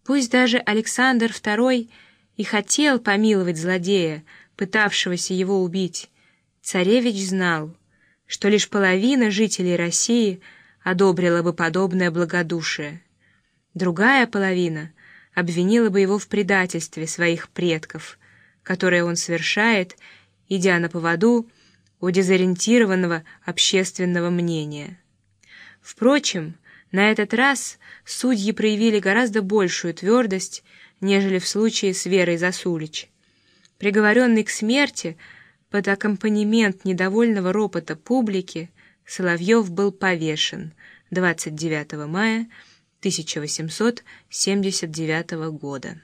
Пусть даже Александр II и хотел помиловать злодея, пытавшегося его убить, царевич знал, что лишь половина жителей России одобрила бы подобное благодушие. Другая половина обвинила бы его в предательстве своих предков, которое он совершает, идя на поводу у дезориентированного общественного мнения. Впрочем, на этот раз судьи проявили гораздо большую твердость, нежели в случае с Верой Засулич. Приговоренный к смерти под аккомпанемент недовольного ропота публики, Соловьев был повешен 29 мая 1879 года.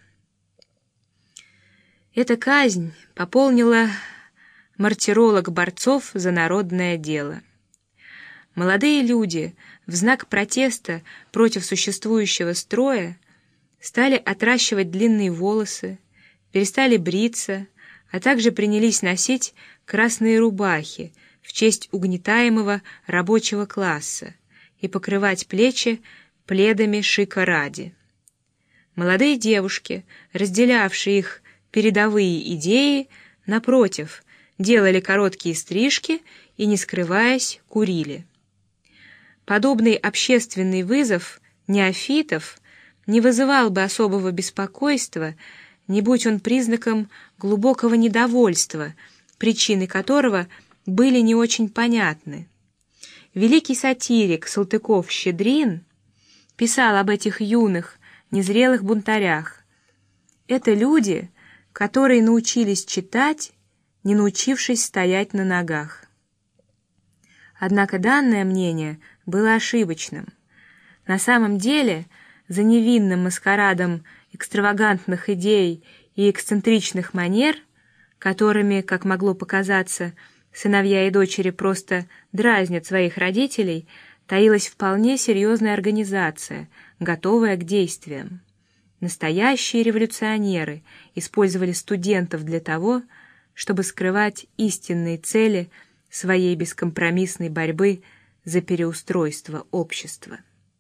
Эта казнь пополнила мартиролог борцов за народное дело. Молодые люди в знак протеста против существующего строя стали отращивать длинные волосы, перестали бриться, а также принялись носить красные рубахи в честь угнетаемого рабочего класса и покрывать плечи пледами шика ради. Молодые девушки, разделявшие их передовые идеи, напротив, делали короткие стрижки и, не скрываясь, курили. Подобный общественный вызов неофитов не вызывал бы особого беспокойства, не будь он признаком глубокого недовольства, причины которого были не очень понятны. Великий сатирик Салтыков-Щедрин писал об этих юных, незрелых бунтарях. Это люди, которые научились читать, не научившись стоять на ногах. Однако данное мнение было ошибочным. На самом деле, за невинным маскарадом экстравагантных идей и эксцентричных манер, которыми, как могло показаться, сыновья и дочери просто дразнят своих родителей, таилась вполне серьезная организация, готовая к действиям. Настоящие революционеры использовали студентов для того, чтобы скрывать истинные цели своей бескомпромиссной борьбы за переустройство общества.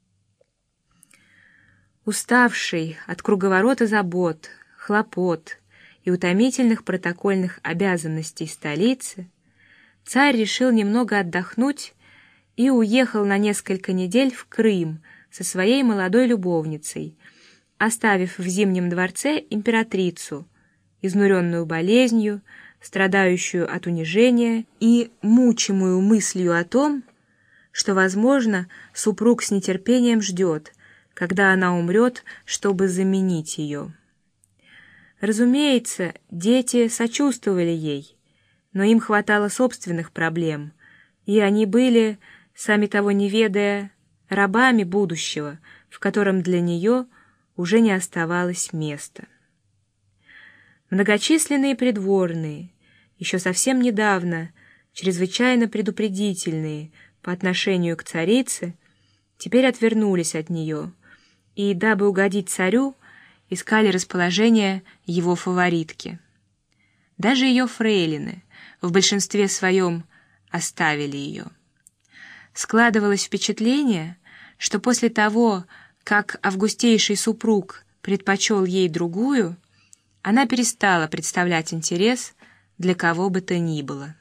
Уставший от круговорота забот, хлопот и утомительных протокольных обязанностей столицы, царь решил немного отдохнуть и уехал на несколько недель в Крым со своей молодой любовницей, оставив в Зимнем дворце императрицу, изнуренную болезнью, страдающую от унижения и мучимую мыслью о том, что, возможно, супруг с нетерпением ждет, когда она умрет, чтобы заменить ее. Разумеется, дети сочувствовали ей, но им хватало собственных проблем, и они были, сами того не ведая, рабами будущего, в котором для нее уже не оставалось места. Многочисленные придворные, еще совсем недавно чрезвычайно предупредительные по отношению к царице, теперь отвернулись от нее и, дабы угодить царю, искали расположение его фаворитки. Даже ее фрейлины в большинстве своем оставили ее. Складывалось впечатление, что после того, как августейший супруг предпочел ей другую, она перестала представлять интерес для кого бы то ни было.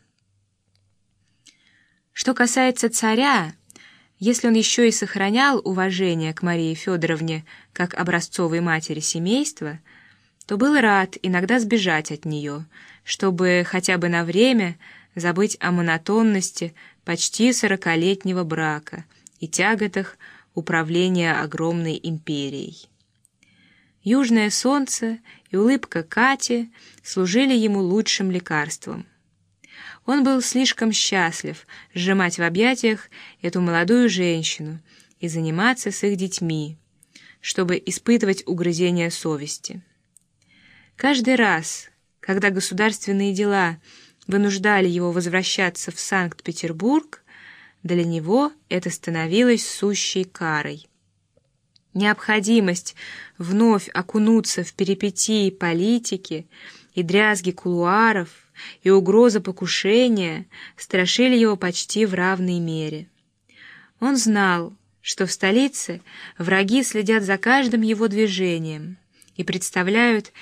Что касается царя, если он еще и сохранял уважение к Марии Федоровне как образцовой матери семейства, то был рад иногда сбежать от нее, чтобы хотя бы на время забыть о монотонности почти 40-летнего брака и тяготах управления огромной империей. Южное солнце и улыбка Кати служили ему лучшим лекарством. Он был слишком счастлив сжимать в объятиях эту молодую женщину и заниматься с их детьми, чтобы испытывать угрызения совести. Каждый раз, когда государственные дела вынуждали его возвращаться в Санкт-Петербург, для него это становилось сущей карой. Необходимость вновь окунуться в перипетии политики и дрязги кулуаров и угроза покушения страшили его почти в равной мере. Он знал, что в столице враги следят за каждым его движением и представляют